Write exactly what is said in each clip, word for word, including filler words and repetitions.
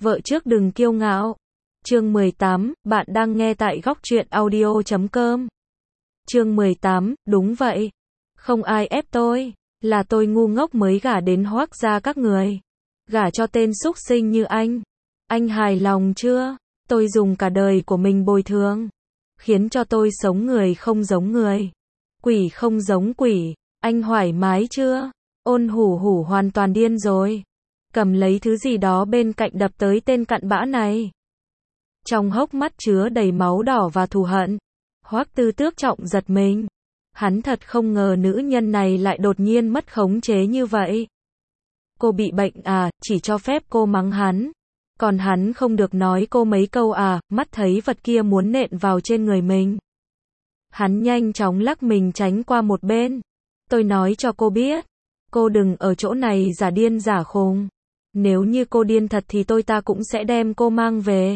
Vợ trước đừng kiêu ngạo. Chương mười tám, bạn đang nghe tại góc truyện audio chấm com. Chương mười tám, đúng vậy. Không ai ép tôi, là tôi ngu ngốc mới gả đến Hoác gia các người. Gả cho tên súc sinh như anh. Anh hài lòng chưa? Tôi dùng cả đời của mình bồi thường, khiến cho tôi sống người không giống người, quỷ không giống quỷ. Anh thoải mái chưa? Ôn hủ hủ hoàn toàn điên rồi. Cầm lấy thứ gì đó bên cạnh đập tới tên cặn bã này. Trong hốc mắt chứa đầy máu đỏ và thù hận. Hoắc Tư Tước trọng giật mình. Hắn thật không ngờ nữ nhân này lại đột nhiên mất khống chế như vậy. Cô bị bệnh à, chỉ cho phép cô mắng hắn. Còn hắn không được nói cô mấy câu à, mắt thấy vật kia muốn nện vào trên người mình. Hắn nhanh chóng lắc mình tránh qua một bên. Tôi nói cho cô biết, cô đừng ở chỗ này giả điên giả khùng. Nếu như cô điên thật thì tôi ta cũng sẽ đem cô mang về,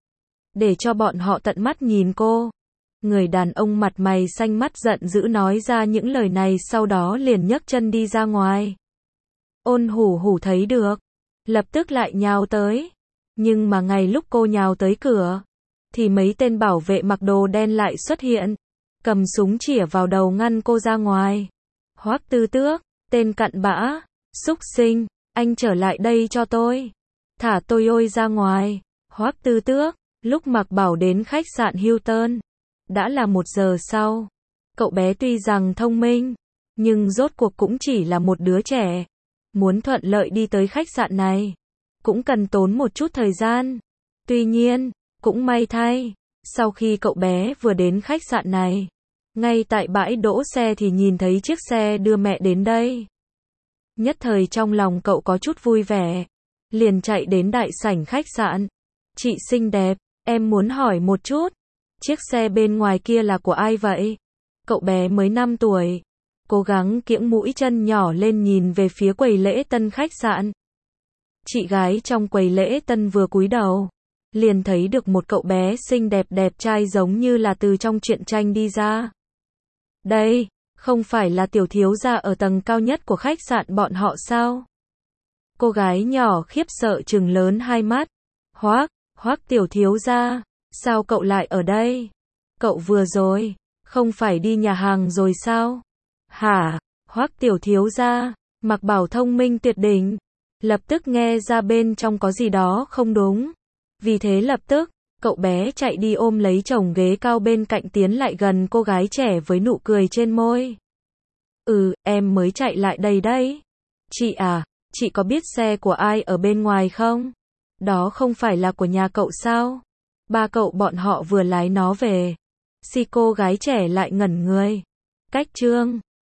để cho bọn họ tận mắt nhìn cô. Người đàn ông mặt mày xanh mắt giận dữ nói ra những lời này, sau đó liền nhấc chân đi ra ngoài. Ôn hủ hủ thấy được, lập tức lại nhào tới. Nhưng mà ngay lúc cô nhào tới cửa, thì mấy tên bảo vệ mặc đồ đen lại xuất hiện, cầm súng chĩa vào đầu ngăn cô ra ngoài. Hoắc Tư Tước, tên cặn bã, xúc sinh, anh trở lại đây cho tôi. Thả tôi ôi ra ngoài. Hoắc Tư Tước, lúc Mạc Bảo đến khách sạn Hilton, đã là một giờ sau. Cậu bé tuy rằng thông minh, nhưng rốt cuộc cũng chỉ là một đứa trẻ. Muốn thuận lợi đi tới khách sạn này, cũng cần tốn một chút thời gian. Tuy nhiên, cũng may thay, sau khi cậu bé vừa đến khách sạn này, ngay tại bãi đỗ xe thì nhìn thấy chiếc xe đưa mẹ đến đây. Nhất thời trong lòng cậu có chút vui vẻ, liền chạy đến đại sảnh khách sạn. Chị xinh đẹp, em muốn hỏi một chút, chiếc xe bên ngoài kia là của ai vậy? Cậu bé mới năm tuổi, cố gắng kiễng mũi chân nhỏ lên nhìn về phía quầy lễ tân khách sạn. Chị gái trong quầy lễ tân vừa cúi đầu, liền thấy được một cậu bé xinh đẹp đẹp trai giống như là từ trong truyện tranh đi ra. Đây, không phải là tiểu thiếu gia ở tầng cao nhất của khách sạn bọn họ sao? Cô gái nhỏ khiếp sợ trừng lớn hai mắt. Hoắc, Hoắc tiểu thiếu gia, sao cậu lại ở đây? Cậu vừa rồi, không phải đi nhà hàng rồi sao? Hả? Hoắc tiểu thiếu gia, Mạc Bảo thông minh tuyệt đỉnh, lập tức nghe ra bên trong có gì đó không đúng. Vì thế lập tức, cậu bé chạy đi ôm lấy chồng ghế cao bên cạnh tiến lại gần cô gái trẻ với nụ cười trên môi. Ừ, em mới chạy lại đây đấy. Chị à, chị có biết xe của ai ở bên ngoài không? Đó không phải là của nhà cậu sao? Ba cậu bọn họ vừa lái nó về. Si cô gái trẻ lại ngẩn người. Cách trương.